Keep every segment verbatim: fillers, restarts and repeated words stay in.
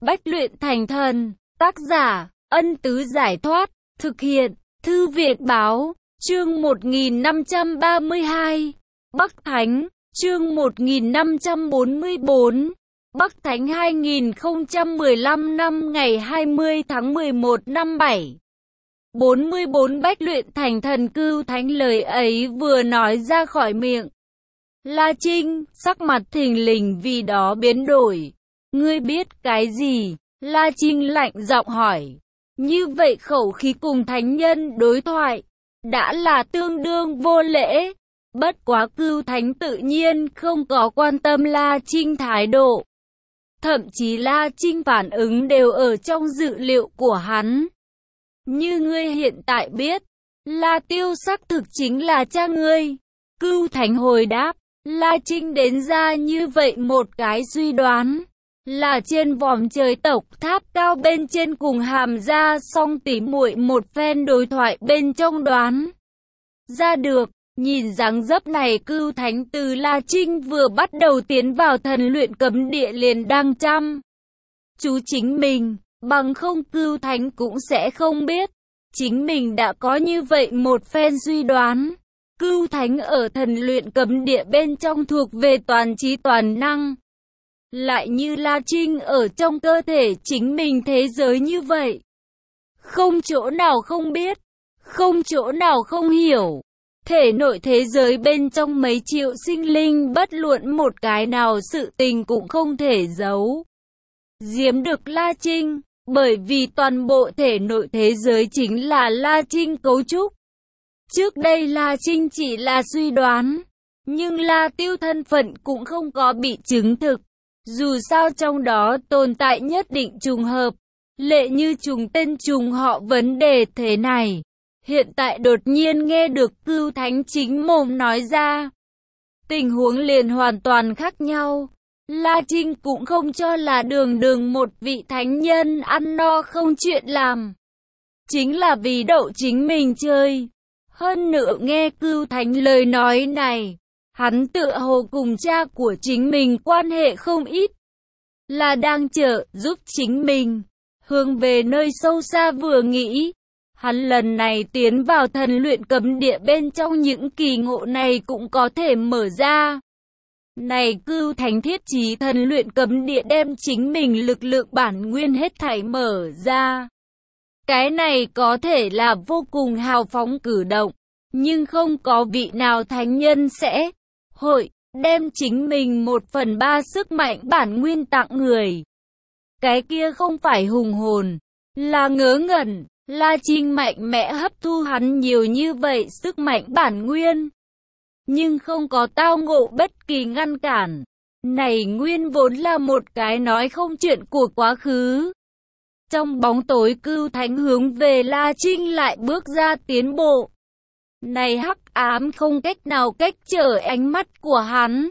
Bách luyện thành thần. Tác giả, Ân Tứ Giải Thoát. Thực hiện, Thư viện Báo. Chương một nghìn năm trăm ba mươi hai. Bắc Thánh. Chương một nghìn năm trăm bốn mươi tư. Bắc Thánh hai nghìn không trăm mười lăm năm ngày hai mươi tháng mười một năm bảy bốn mươi tư. Bách luyện thành thần. Cưu Thánh lời ấy vừa nói ra khỏi miệng La Trinh, sắc mặt thình lình vì đó biến đổi. Ngươi biết cái gì? La Trinh lạnh giọng hỏi. Như vậy khẩu khí cùng thánh nhân đối thoại đã là tương đương vô lễ. Bất quá Cưu Thánh tự nhiên không có quan tâm La Trinh thái độ. Thậm chí La Trinh phản ứng đều ở trong dự liệu của hắn. Như ngươi hiện tại biết, La Tiêu xác thực chính là cha ngươi. Cưu Thánh hồi đáp. La Trinh đến ra như vậy một cái suy đoán, là trên vòm trời tộc tháp cao bên trên cùng Hàm Gia song tỉ muội một phen đối thoại bên trong đoán ra được. Nhìn dáng dấp này, Cưu Thánh từ La Trinh vừa bắt đầu tiến vào thần luyện cấm địa liền đang chăm chú chính mình, bằng không Cưu Thánh cũng sẽ không biết chính mình đã có như vậy một phen suy đoán. Cưu Thánh ở thần luyện cấm địa bên trong thuộc về toàn trí toàn năng, lại như La Trinh ở trong cơ thể chính mình thế giới như vậy. Không chỗ nào không biết, không chỗ nào không hiểu. Thể nội thế giới bên trong mấy triệu sinh linh, bất luận một cái nào sự tình cũng không thể giấu giếm được La Trinh, bởi vì toàn bộ thể nội thế giới chính là La Trinh cấu trúc. Trước đây La Trinh chỉ là suy đoán, nhưng La Tiêu thân phận cũng không có bị chứng thực. Dù sao trong đó tồn tại nhất định trùng hợp, lệ như trùng tên trùng họ vấn đề thế này. Hiện tại đột nhiên nghe được Cưu Thánh chính mồm nói ra, tình huống liền hoàn toàn khác nhau. La Trinh cũng không cho là đường đường một vị thánh nhân ăn no không chuyện làm, chính là vì đậu chính mình chơi. Hơn nữa nghe Cưu Thánh lời nói này, hắn tựa hồ cùng cha của chính mình quan hệ không ít, là đang trợ giúp chính mình hướng về nơi sâu xa. Vừa nghĩ, hắn lần này tiến vào thần luyện cấm địa bên trong những kỳ ngộ này cũng có thể mở ra. Này Cưu Thánh thiết chí thần luyện cấm địa đem chính mình lực lượng bản nguyên hết thảy mở ra. Cái này có thể là vô cùng hào phóng cử động, nhưng không có vị nào thánh nhân sẽ hội đem chính mình một phần ba sức mạnh bản nguyên tặng người. Cái kia không phải hùng hồn, là ngớ ngẩn. La Trinh mạnh mẽ hấp thu hắn nhiều như vậy sức mạnh bản nguyên, nhưng không có tao ngộ bất kỳ ngăn cản. Này nguyên vốn là một cái nói không chuyện của quá khứ. Trong bóng tối, Cưu Thánh hướng về La Trinh lại bước ra tiến bộ. Này hắc ám không cách nào cách trở ánh mắt của hắn.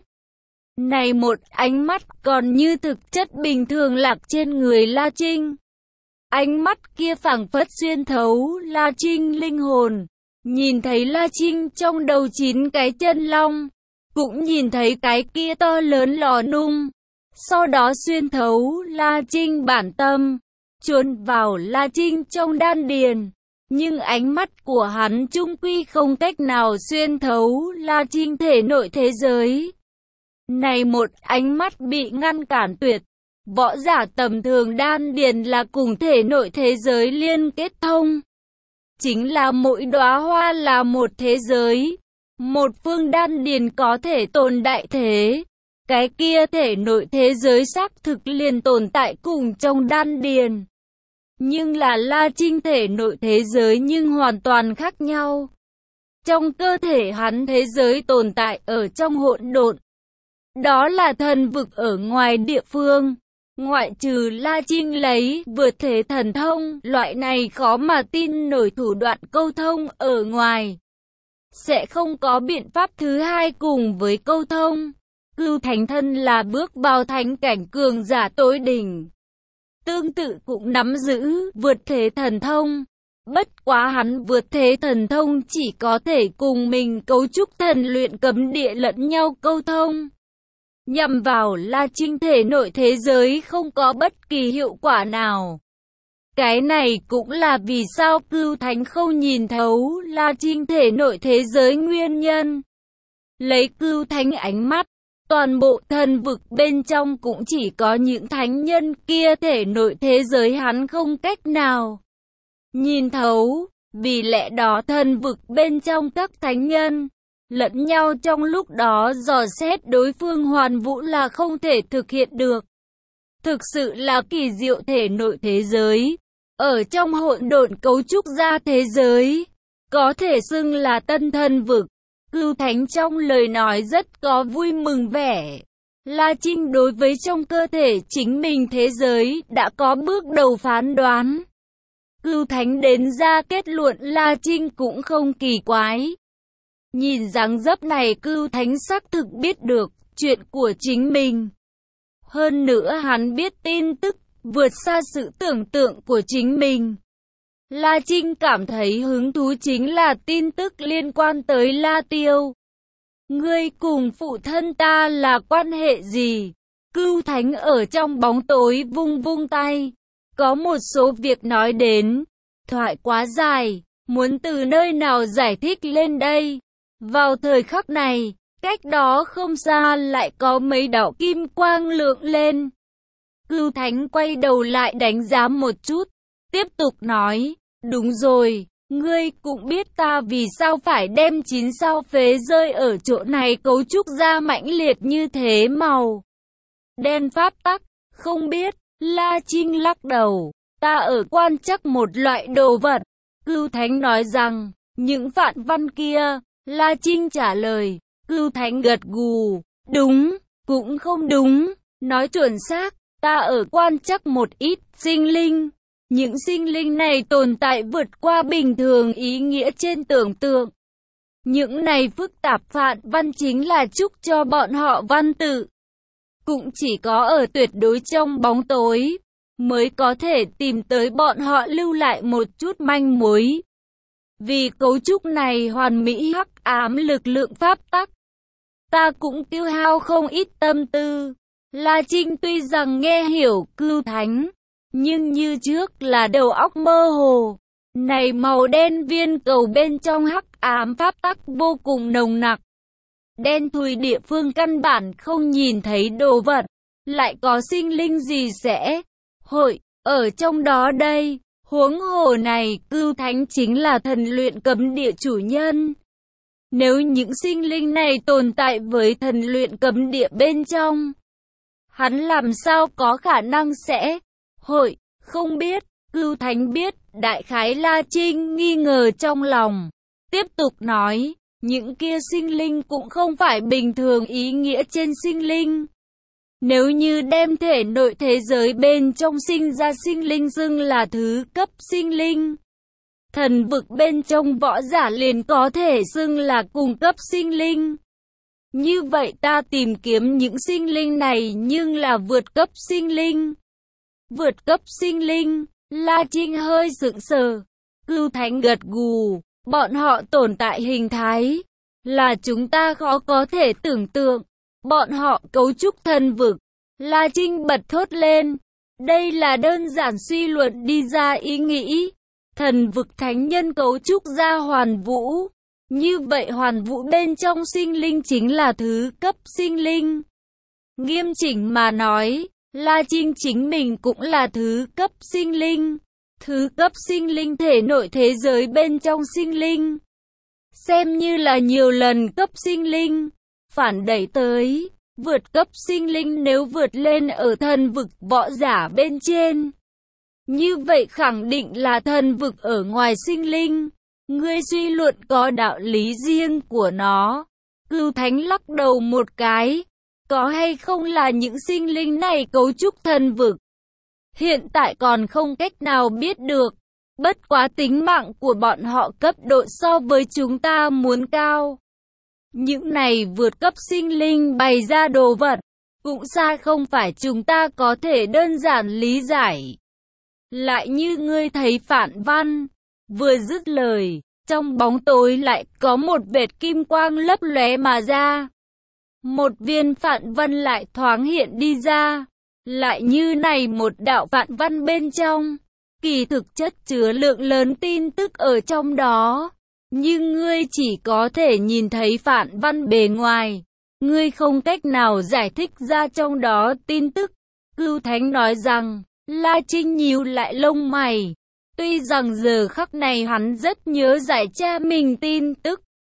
Này một ánh mắt còn như thực chất bình thường lạc trên người La Trinh. Ánh mắt kia phảng phất xuyên thấu La Trinh linh hồn. Nhìn thấy La Trinh trong đầu chín cái chân long, cũng nhìn thấy cái kia to lớn lò nung. Sau đó xuyên thấu La Trinh bản tâm, chuồn vào La Trinh trong đan điền. Nhưng ánh mắt của hắn chung quy không cách nào xuyên thấu La Trinh thể nội thế giới. Này một ánh mắt bị ngăn cản tuyệt. Võ giả tầm thường đan điền là cùng thể nội thế giới liên kết thông. Chính là mỗi đóa hoa là một thế giới. Một phương đan điền có thể tồn đại thế. Cái kia thể nội thế giới xác thực liền tồn tại cùng trong đan điền. Nhưng là La Trinh thể nội thế giới nhưng hoàn toàn khác nhau. Trong cơ thể hắn thế giới tồn tại ở trong hỗn độn. Đó là thần vực ở ngoài địa phương. Ngoại trừ La Trinh lấy vượt thế thần thông, loại này khó mà tin nổi thủ đoạn câu thông ở ngoài, sẽ không có biện pháp thứ hai cùng với câu thông. Cưu Thánh thân là bước vào thánh cảnh cường giả tối đỉnh, tương tự cũng nắm giữ vượt thế thần thông. Bất quá hắn vượt thế thần thông chỉ có thể cùng mình cấu trúc thần luyện cấm địa lẫn nhau câu thông. nhằm vào La Trinh thể nội thế giới không có bất kỳ hiệu quả nào. Cái này cũng là vì sao Cửu Thánh không nhìn thấu La Trinh thể nội thế giới nguyên nhân. Lấy Cửu Thánh ánh mắt, toàn bộ thần vực bên trong cũng chỉ có những thánh nhân kia thể nội thế giới hắn không cách nào nhìn thấu. Vì lẽ đó thần vực bên trong các thánh nhân lẫn nhau trong lúc đó dò xét đối phương hoàn vũ là không thể thực hiện được. Thực sự là kỳ diệu thể nội thế giới, ở trong hỗn độn cấu trúc ra thế giới, có thể xưng là tân thần vực. Cửu Thánh trong lời nói rất có vui mừng vẻ. La Trinh đối với trong cơ thể chính mình thế giới đã có bước đầu phán đoán. Cửu Thánh đến ra kết luận La Trinh cũng không kỳ quái. Nhìn dáng dấp này Cửu Thánh xác thực biết được chuyện của chính mình. Hơn nữa hắn biết tin tức vượt xa sự tưởng tượng của chính mình. La Trinh cảm thấy hứng thú chính là tin tức liên quan tới La Tiêu. Ngươi cùng phụ thân ta là quan hệ gì? Cửu Thánh ở trong bóng tối vung vung tay. Có một số việc nói đến, thoại quá dài, muốn từ nơi nào giải thích lên đây. Vào thời khắc này, cách đó không xa lại có mấy đạo kim quang lượng lên. Cửu Thánh quay đầu lại đánh giá một chút, tiếp tục nói, đúng rồi, ngươi cũng biết ta vì sao phải đem chín sao phế rơi ở chỗ này cấu trúc ra mãnh liệt như thế màu đen pháp tắc, không biết. La Trinh lắc đầu, ta ở quan trắc một loại đồ vật. Cửu Thánh nói rằng, những phạn văn kia. La Trinh trả lời, Cửu Thánh gật gù, đúng, cũng không đúng, nói chuẩn xác, ta ở quan trắc một ít sinh linh. Những sinh linh này tồn tại vượt qua bình thường ý nghĩa trên tưởng tượng. Những này phức tạp phạn văn chính là chúc cho bọn họ văn tự. Cũng chỉ có ở tuyệt đối trong bóng tối, mới có thể tìm tới bọn họ lưu lại một chút manh mối. Vì cấu trúc này hoàn mỹ hắc ám lực lượng pháp tắc, ta cũng tiêu hao không ít tâm tư. La Trinh tuy rằng nghe hiểu Cửu Thánh, nhưng như trước là đầu óc mơ hồ. Này màu đen viên cầu bên trong hắc ám pháp tắc vô cùng nồng nặc. Đen thui địa phương căn bản không nhìn thấy đồ vật, lại có sinh linh gì sẽ hội ở trong đó đây. Huống hồ này, Cửu Thánh chính là thần luyện cấm địa chủ nhân. Nếu những sinh linh này tồn tại với thần luyện cấm địa bên trong, hắn làm sao có khả năng sẽ hội, không biết. Cửu Thánh biết, đại khái La Trinh nghi ngờ trong lòng. Tiếp tục nói, những kia sinh linh cũng không phải bình thường ý nghĩa trên sinh linh. Nếu như đem thể nội thế giới bên trong sinh ra sinh linh xưng là thứ cấp sinh linh, thần vực bên trong võ giả liền có thể xưng là cùng cấp sinh linh. Như vậy ta tìm kiếm những sinh linh này nhưng là vượt cấp sinh linh. Vượt cấp sinh linh, La Trinh hơi sững sờ. Cửu Thánh gật gù, bọn họ tồn tại hình thái là chúng ta khó có thể tưởng tượng. Bọn họ cấu trúc thần vực. La Trinh bật thốt lên. Đây là đơn giản suy luận đi ra ý nghĩ. Thần vực thánh nhân cấu trúc ra hoàn vũ. Như vậy hoàn vũ bên trong sinh linh chính là thứ cấp sinh linh. Nghiêm chỉnh mà nói, La Trinh chính mình cũng là thứ cấp sinh linh. Thứ cấp sinh linh thể nội thế giới bên trong sinh linh. Xem như là nhiều lần cấp sinh linh. Phản đẩy tới, vượt cấp sinh linh nếu vượt lên ở thần vực võ giả bên trên. Như vậy khẳng định là thần vực ở ngoài sinh linh. Ngươi suy luận có đạo lý riêng của nó. Cửu Thánh lắc đầu một cái. Có hay không là những sinh linh này cấu trúc thần vực? Hiện tại còn không cách nào biết được. Bất quá tính mạng của bọn họ cấp độ so với chúng ta muốn cao. Những này vượt cấp sinh linh bày ra đồ vật, cũng xa không phải chúng ta có thể đơn giản lý giải. Lại như ngươi thấy phản văn, vừa dứt lời, trong bóng tối lại có một vệt kim quang lấp lóe mà ra. một viên phạn văn lại thoáng hiện đi ra. Lại như này một đạo phạn văn bên trong, kỳ thực chất chứa lượng lớn tin tức ở trong đó. Nhưng ngươi chỉ có thể nhìn thấy phạn văn bề ngoài, ngươi không cách nào giải thích ra trong đó tin tức. Cửu Thánh nói rằng, La Trinh nhíu lại lông mày. Tuy rằng giờ khắc này hắn rất nhớ giải cha mình tin tức,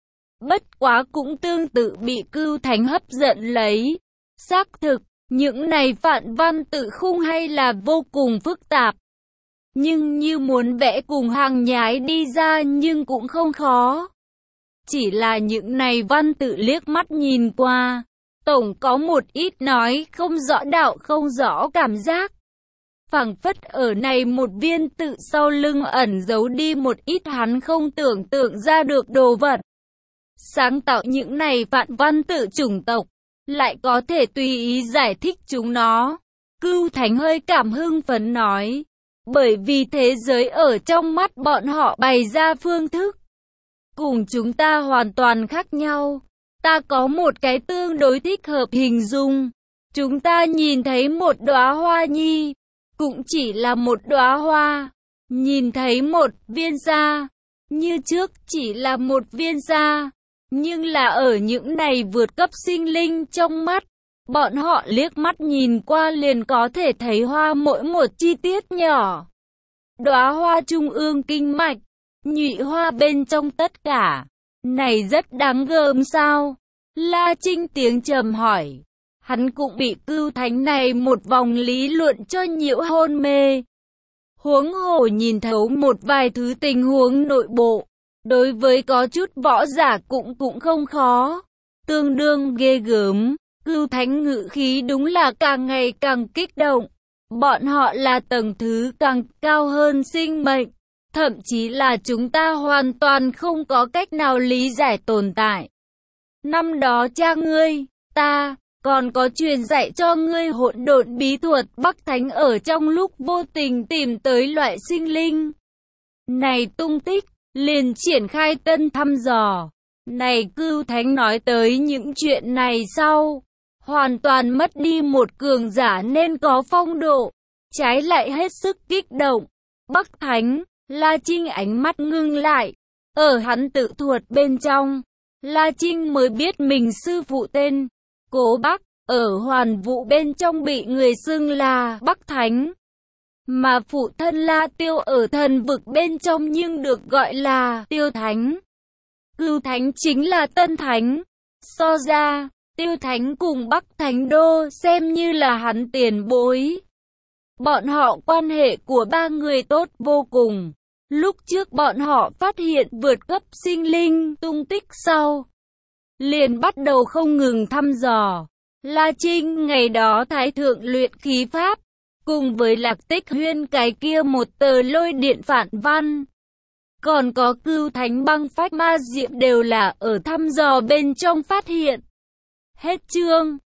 bất quá cũng tương tự bị Cửu Thánh hấp dẫn lấy. Xác thực, những này phạn văn tự khung hay là vô cùng phức tạp. Nhưng như muốn vẽ cùng hàng nhái đi ra nhưng cũng không khó. Chỉ là những này văn tự liếc mắt nhìn qua, tổng có một ít nói không rõ đạo không rõ cảm giác. Phảng phất ở này một viên tự sau lưng ẩn giấu đi một ít hắn không tưởng tượng ra được đồ vật. Sáng tạo những này phạn văn tự chủng tộc, lại có thể tùy ý giải thích chúng nó. Cửu Thánh hơi cảm hưng phấn nói, bởi vì thế giới ở trong mắt bọn họ bày ra phương thức cùng chúng ta hoàn toàn khác nhau. Ta có một cái tương đối thích hợp hình dung. Chúng ta nhìn thấy một đóa hoa nhi, cũng chỉ là một đóa hoa. Nhìn thấy một viên sa, như trước chỉ là một viên sa. Nhưng là ở những này vượt cấp sinh linh trong mắt, bọn họ liếc mắt nhìn qua liền có thể thấy hoa mỗi một chi tiết nhỏ. Đóa hoa trung ương kinh mạch, nhụy hoa bên trong tất cả. Này rất đáng gờm sao? La Trinh tiếng trầm hỏi. Hắn cũng bị Cửu Thánh này một vòng lý luận cho nhiễu hôn mê. Huống hồ nhìn thấu một vài thứ tình huống nội bộ, đối với có chút võ giả cũng cũng không khó. Tương đương ghê gớm, Cửu Thánh ngự khí đúng là càng ngày càng kích động. Bọn họ là tầng thứ càng cao hơn sinh mệnh, thậm chí là chúng ta hoàn toàn không có cách nào lý giải tồn tại. Năm đó cha ngươi, ta, còn có truyền dạy cho ngươi hỗn độn bí thuật Bắc Thánh ở trong lúc vô tình tìm tới loại sinh linh này tung tích, liền triển khai tân thăm dò. Này Cửu Thánh nói tới những chuyện này sau, hoàn toàn mất đi một cường giả nên có phong độ, trái lại hết sức kích động. Bắc Thánh, La Trinh ánh mắt ngưng lại, ở hắn tự thuật bên trong, La Trinh mới biết mình sư phụ tên Cố Bắc, ở Hoàn Vũ bên trong bị người xưng là Bắc Thánh. Mà phụ thân La Tiêu ở thần vực bên trong nhưng được gọi là Tiêu Thánh. Cửu Thánh chính là Tân Thánh. So ra, Tiêu Thánh cùng Bắc Thánh Đô xem như là hắn tiền bối. Bọn họ quan hệ của ba người tốt vô cùng. Lúc trước bọn họ phát hiện vượt cấp sinh linh tung tích sau, liền bắt đầu không ngừng thăm dò. La Trinh ngày đó thái thượng luyện khí pháp, cùng với Lạc Tích Huyên cái kia một tờ lôi điện phản văn, còn có Cửu Thánh băng phách ma diệm đều là ở thăm dò bên trong phát hiện. Hết chương.